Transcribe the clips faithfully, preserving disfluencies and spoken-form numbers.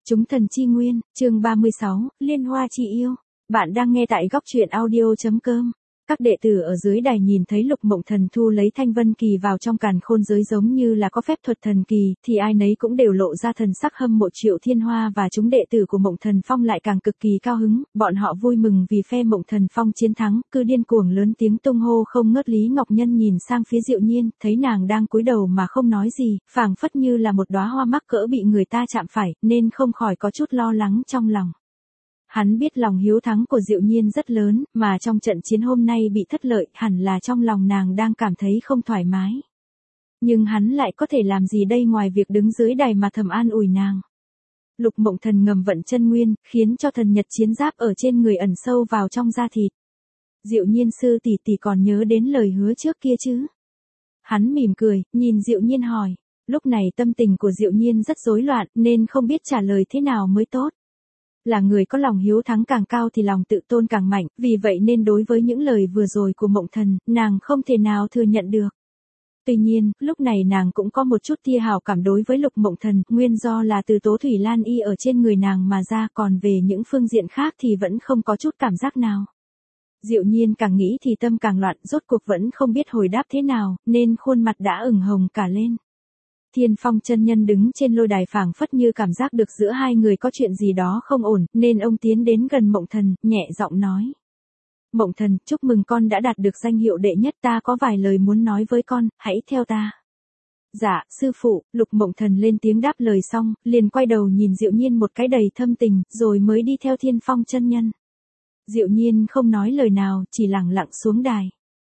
Chúng thần chi nguyên, chương ba mươi sáu, Liên hoa chi yêu. Bạn đang nghe tại góc truyện audio chấm com. Các đệ tử ở dưới đài nhìn thấy Lục Mộng Thần thu lấy Thanh Vân Kỳ vào trong càn khôn giới giống như là có phép thuật thần kỳ, thì ai nấy cũng đều lộ ra thần sắc hâm mộ Triệu Thiên Hoa, và chúng đệ tử của Mộng Thần Phong lại càng cực kỳ cao hứng, bọn họ vui mừng vì phe Mộng Thần Phong chiến thắng, cứ điên cuồng lớn tiếng tung hô không ngớt. Lý Ngọc Nhân nhìn sang phía Diệu Nhiên, thấy nàng đang cúi đầu mà không nói gì, phảng phất như là một đóa hoa mắc cỡ bị người ta chạm phải, nên không khỏi có chút lo lắng trong lòng. Hắn biết lòng hiếu thắng của Diệu Nhiên rất lớn, mà trong trận chiến hôm nay bị thất lợi, hẳn là trong lòng nàng đang cảm thấy không thoải mái. Nhưng hắn lại có thể làm gì đây ngoài việc đứng dưới đài mà thầm an ủi nàng. Lục Mộng Thần ngầm vận chân nguyên, khiến cho thần nhật chiến giáp ở trên người ẩn sâu vào trong da thịt. Diệu Nhiên sư tỷ tỷ còn nhớ đến lời hứa trước kia chứ? Hắn mỉm cười, nhìn Diệu Nhiên hỏi. Lúc này tâm tình của Diệu Nhiên rất rối loạn, nên không biết trả lời thế nào mới tốt. Là người có lòng hiếu thắng càng cao thì lòng tự tôn càng mạnh, vì vậy nên đối với những lời vừa rồi của Mộng Thần, nàng không thể nào thừa nhận được. Tuy nhiên, lúc này nàng cũng có một chút tia hảo cảm đối với Lục Mộng Thần, nguyên do là từ tố thủy lan y ở trên người nàng mà ra, còn về những phương diện khác thì vẫn không có chút cảm giác nào. Diệu Nhiên càng nghĩ thì tâm càng loạn, rốt cuộc vẫn không biết hồi đáp thế nào, nên khuôn mặt đã ửng hồng cả lên. Thiên Phong chân nhân đứng trên lôi đài phảng phất như cảm giác được giữa hai người có chuyện gì đó không ổn, nên ông tiến đến gần Mộng Thần, nhẹ giọng nói. Mộng Thần, chúc mừng con đã đạt được danh hiệu đệ nhất, ta có vài lời muốn nói với con, hãy theo ta. Dạ, sư phụ. Lục Mộng Thần lên tiếng đáp lời xong, liền quay đầu nhìn Diệu Nhiên một cái đầy thâm tình, rồi mới đi theo Thiên Phong chân nhân. Diệu Nhiên không nói lời nào, chỉ lặng lặng xuống đài.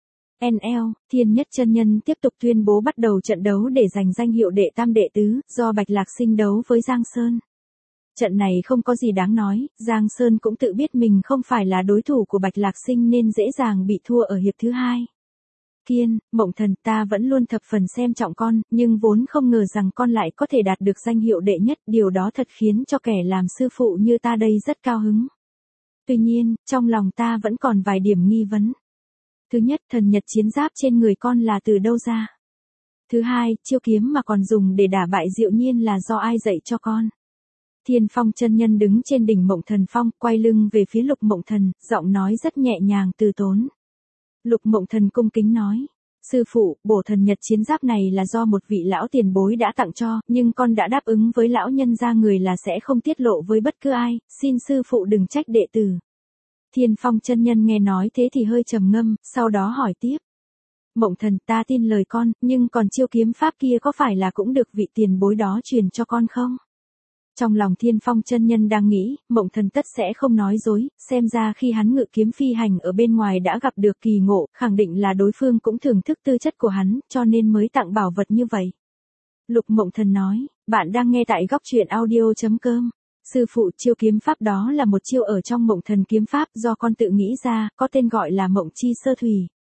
en lờ, Thiên Nhất chân nhân tiếp tục tuyên bố bắt đầu trận đấu để giành danh hiệu đệ tam đệ tứ, do Bạch Lạc Sinh đấu với Giang Sơn. Trận này không có gì đáng nói, Giang Sơn cũng tự biết mình không phải là đối thủ của Bạch Lạc Sinh nên dễ dàng bị thua ở hiệp thứ hai. Kiên, Mộng Thần, ta vẫn luôn thập phần xem trọng con, nhưng vốn không ngờ rằng con lại có thể đạt được danh hiệu đệ nhất, điều đó thật khiến cho kẻ làm sư phụ như ta đây rất cao hứng. Tuy nhiên, trong lòng ta vẫn còn vài điểm nghi vấn. Thứ nhất, thần nhật chiến giáp trên người con là từ đâu ra? Thứ hai, chiêu kiếm mà còn dùng để đả bại Diệu Nhiên là do ai dạy cho con? Thiên Phong chân nhân đứng trên đỉnh Mộng Thần Phong, quay lưng về phía Lục Mộng Thần, giọng nói rất nhẹ nhàng từ tốn. Lục Mộng Thần cung kính nói. Sư phụ, bổ thần nhật chiến giáp này là do một vị lão tiền bối đã tặng cho, nhưng con đã đáp ứng với lão nhân gia người là sẽ không tiết lộ với bất cứ ai, xin sư phụ đừng trách đệ tử. Thiên Phong chân nhân nghe nói thế thì hơi trầm ngâm, sau đó hỏi tiếp. Mộng Thần, ta tin lời con, nhưng còn chiêu kiếm pháp kia có phải là cũng được vị tiền bối đó truyền cho con không? Trong lòng Thiên Phong chân nhân đang nghĩ, Mộng Thần tất sẽ không nói dối, xem ra khi hắn ngự kiếm phi hành ở bên ngoài đã gặp được kỳ ngộ, khẳng định là đối phương cũng thưởng thức tư chất của hắn, cho nên mới tặng bảo vật như vậy. Lục Mộng Thần nói, bạn đang nghe tại góc truyện audio chấm com. Sư phụ, chiêu kiếm pháp đó là một chiêu ở trong Mộng Thần kiếm pháp do con tự nghĩ ra, có tên gọi là Mộng Chi Sơ Thủy.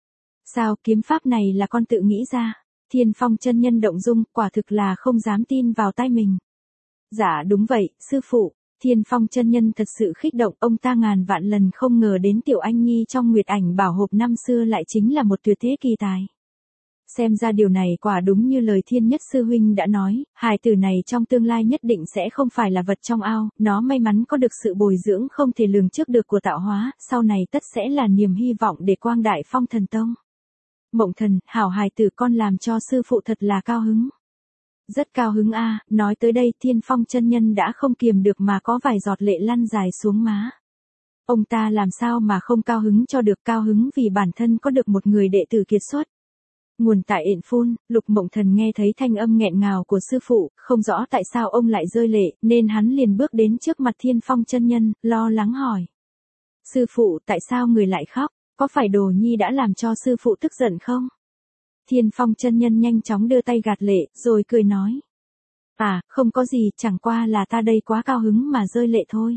Sao, kiếm pháp này là con tự nghĩ ra? Thiên Phong chân nhân động dung, quả thực là không dám tin vào tai mình. Dạ đúng vậy, sư phụ. Thiên Phong chân nhân thật sự khích động, ông ta ngàn vạn lần không ngờ đến Tiểu Anh Nhi trong Nguyệt Ảnh Bảo Hộp năm xưa lại chính là một tuyệt thế kỳ tài. Xem ra điều này quả đúng như lời Thiên Nhất sư huynh đã nói, hài tử này trong tương lai nhất định sẽ không phải là vật trong ao, nó may mắn có được sự bồi dưỡng không thể lường trước được của tạo hóa, sau này tất sẽ là niềm hy vọng để quang đại Phong Thần Tông. Mộng Thần, hảo hài tử con làm cho sư phụ thật là cao hứng. Rất cao hứng a. Nói tới đây Thiên Phong chân nhân đã không kiềm được mà có vài giọt lệ lăn dài xuống má. Ông ta làm sao mà không cao hứng cho được, cao hứng vì bản thân có được một người đệ tử kiệt xuất. Nguồn tại ện phun, Lục Mộng Thần nghe thấy thanh âm nghẹn ngào của sư phụ, không rõ tại sao ông lại rơi lệ, nên hắn liền bước đến trước mặt Thiên Phong chân nhân, lo lắng hỏi. Sư phụ, tại sao người lại khóc, có phải Đồ Nhi đã làm cho sư phụ tức giận không? Thiên Phong chân nhân nhanh chóng đưa tay gạt lệ, rồi cười nói. À, không có gì, chẳng qua là ta đây quá cao hứng mà rơi lệ thôi.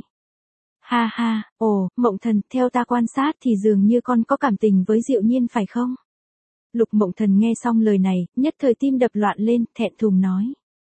Ha ha, ồ, Mộng Thần, theo ta quan sát thì dường như con có cảm tình với Diệu Nhiên phải không? Lục Mộng Thần nghe xong lời này, nhất thời tim đập loạn lên, thẹn thùng nói.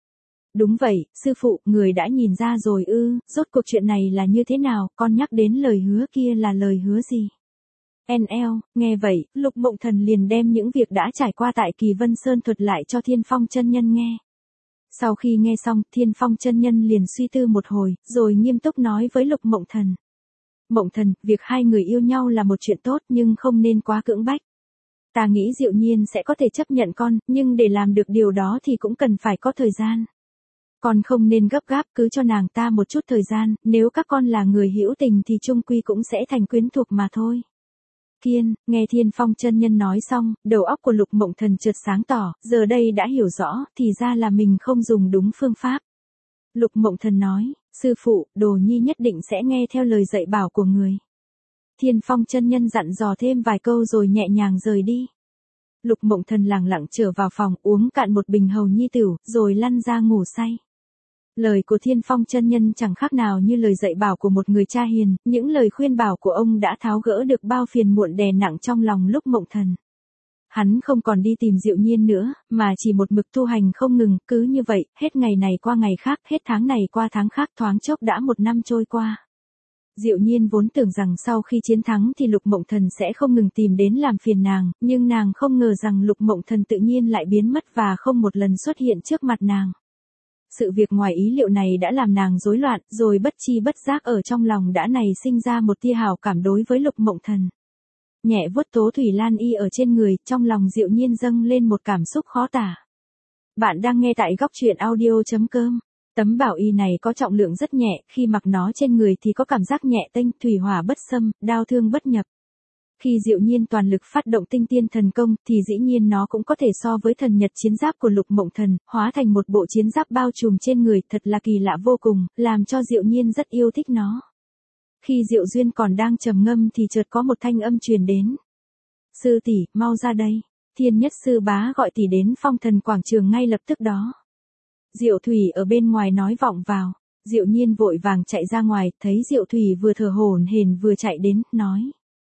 Đúng vậy, sư phụ, người đã nhìn ra rồi ư, rốt cuộc chuyện này là như thế nào, con nhắc đến lời hứa kia là lời hứa gì? en lờ, nghe vậy, Lục Mộng Thần liền đem những việc đã trải qua tại Kỳ Vân Sơn thuật lại cho Thiên Phong chân nhân nghe. Sau khi nghe xong, Thiên Phong chân nhân liền suy tư một hồi, rồi nghiêm túc nói với Lục Mộng Thần. Mộng Thần, việc hai người yêu nhau là một chuyện tốt nhưng không nên quá cưỡng bách. Ta nghĩ Diệu Nhiên sẽ có thể chấp nhận con, nhưng để làm được điều đó thì cũng cần phải có thời gian. Con không nên gấp gáp, cứ cho nàng ta một chút thời gian, nếu các con là người hữu tình thì chung quy cũng sẽ thành quyến thuộc mà thôi. Thiên, nghe Thiên Phong chân nhân nói xong, đầu óc của Lục Mộng Thần chợt sáng tỏ, giờ đây đã hiểu rõ, thì ra là mình không dùng đúng phương pháp. Lục Mộng Thần nói, sư phụ, Đồ Nhi nhất định sẽ nghe theo lời dạy bảo của người. Thiên Phong chân nhân dặn dò thêm vài câu rồi nhẹ nhàng rời đi. Lục Mộng Thần lẳng lặng trở vào phòng, uống cạn một bình hầu nhi tửu, rồi lăn ra ngủ say. Lời của Thiên Phong chân nhân chẳng khác nào như lời dạy bảo của một người cha hiền, những lời khuyên bảo của ông đã tháo gỡ được bao phiền muộn đè nặng trong lòng Lục Mộng Thần. Hắn không còn đi tìm Diệu Nhiên nữa, mà chỉ một mực tu hành không ngừng, cứ như vậy, hết ngày này qua ngày khác, hết tháng này qua tháng khác, thoáng chốc đã một năm trôi qua. Diệu Nhiên vốn tưởng rằng sau khi chiến thắng thì Lục Mộng Thần sẽ không ngừng tìm đến làm phiền nàng, nhưng nàng không ngờ rằng Lục Mộng Thần tự nhiên lại biến mất và không một lần xuất hiện trước mặt nàng. Sự việc ngoài ý liệu này đã làm nàng rối loạn, rồi bất chi bất giác ở trong lòng đã nảy sinh ra một tia hảo cảm đối với Lục Mộng Thần. Nhẹ vuốt tố thủy lan y ở trên người, trong lòng Diệu Nhiên dâng lên một cảm xúc khó tả. Bạn đang nghe tại góc truyện audio chấm com. Tấm bảo y này có trọng lượng rất nhẹ, khi mặc nó trên người thì có cảm giác nhẹ tênh, thủy hỏa bất xâm, đao thương bất nhập. Khi Diệu Nhiên toàn lực phát động tinh tiên thần công, thì dĩ nhiên nó cũng có thể so với thần nhật chiến giáp của Lục Mộng Thần, hóa thành một bộ chiến giáp bao trùm trên người, thật là kỳ lạ vô cùng, làm cho Diệu Nhiên rất yêu thích nó. Khi Diệu Duyên còn đang trầm ngâm thì chợt có một thanh âm truyền đến. Sư tỷ, mau ra đây. Thiên Nhất sư bá gọi tỷ đến Phong Thần quảng trường ngay lập tức đó. Diệu Thủy ở bên ngoài nói vọng vào. Diệu Nhiên vội vàng chạy ra ngoài, thấy Diệu Thủy vừa thở hổn hển vừa chạy đến, nói.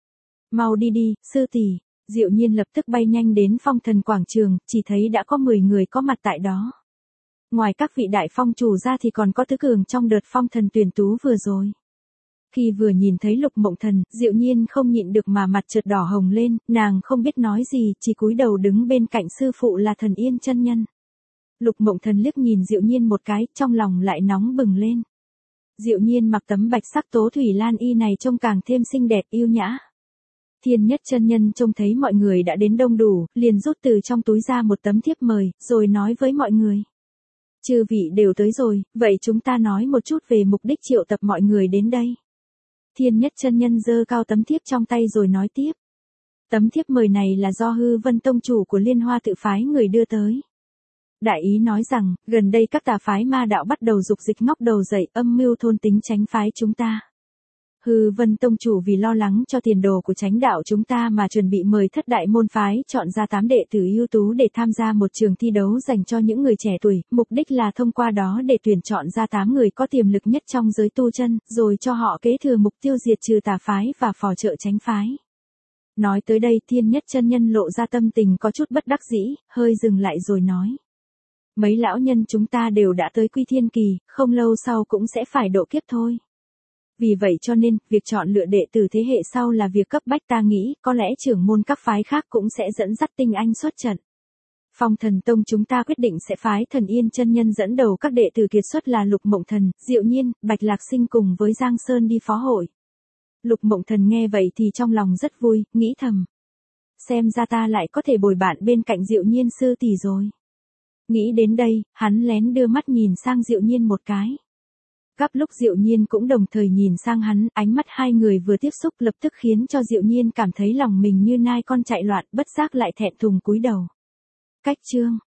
Mau đi đi, sư tỷ. Diệu Nhiên lập tức bay nhanh đến Phong Thần quảng trường, chỉ thấy đã có mười người có mặt tại đó. Ngoài các vị đại phong chủ ra thì còn có tứ cường trong đợt phong thần tuyển tú vừa rồi. Khi vừa nhìn thấy Lục Mộng Thần, Diệu Nhiên không nhịn được mà mặt chợt đỏ hồng lên, nàng không biết nói gì, chỉ cúi đầu đứng bên cạnh sư phụ là Thần Yên chân nhân. Lục Mộng Thần liếc nhìn Diệu Nhiên một cái, trong lòng lại nóng bừng lên. Diệu Nhiên mặc tấm bạch sắc tố thủy lan y này trông càng thêm xinh đẹp yêu nhã. Thiên Nhất chân nhân trông thấy mọi người đã đến đông đủ, liền rút từ trong túi ra một tấm thiếp mời, rồi nói với mọi người. Chư vị đều tới rồi, vậy chúng ta nói một chút về mục đích triệu tập mọi người đến đây. Thiên Nhất chân nhân giơ cao tấm thiếp trong tay rồi nói tiếp. Tấm thiếp mời này là do Hư Vân tông chủ của Liên Hoa tự phái người đưa tới. Đại ý nói rằng, gần đây các tà phái ma đạo bắt đầu dục dịch ngóc đầu dậy, âm mưu thôn tính tránh phái chúng ta. Hư Vân tông chủ vì lo lắng cho tiền đồ của chánh đạo chúng ta mà chuẩn bị mời thất đại môn phái chọn ra tám đệ tử ưu tú để tham gia một trường thi đấu dành cho những người trẻ tuổi, mục đích là thông qua đó để tuyển chọn ra tám người có tiềm lực nhất trong giới tu chân, rồi cho họ kế thừa mục tiêu diệt trừ tà phái và phò trợ chánh phái. Nói tới đây Thiên Nhất chân nhân lộ ra tâm tình có chút bất đắc dĩ, hơi dừng lại rồi nói. Mấy lão nhân chúng ta đều đã tới Quy Thiên Kỳ, không lâu sau cũng sẽ phải độ kiếp thôi. Vì vậy cho nên, việc chọn lựa đệ tử thế hệ sau là việc cấp bách, ta nghĩ, có lẽ trưởng môn các phái khác cũng sẽ dẫn dắt tinh anh xuất trận. Phong Thần tông chúng ta quyết định sẽ phái Thần Yên chân nhân dẫn đầu các đệ tử kiệt xuất là Lục Mộng Thần, Diệu Nhiên, Bạch Lạc Sinh cùng với Giang Sơn đi phó hội. Lục Mộng Thần nghe vậy thì trong lòng rất vui, nghĩ thầm. Xem ra ta lại có thể bồi bạn bên cạnh Diệu Nhiên sư tỷ rồi. Nghĩ đến đây, hắn lén đưa mắt nhìn sang Diệu Nhiên một cái. Gấp lúc Diệu Nhiên cũng đồng thời nhìn sang hắn, ánh mắt hai người vừa tiếp xúc lập tức khiến cho Diệu Nhiên cảm thấy lòng mình như nai con chạy loạn, bất giác lại thẹn thùng cúi đầu. Cách chương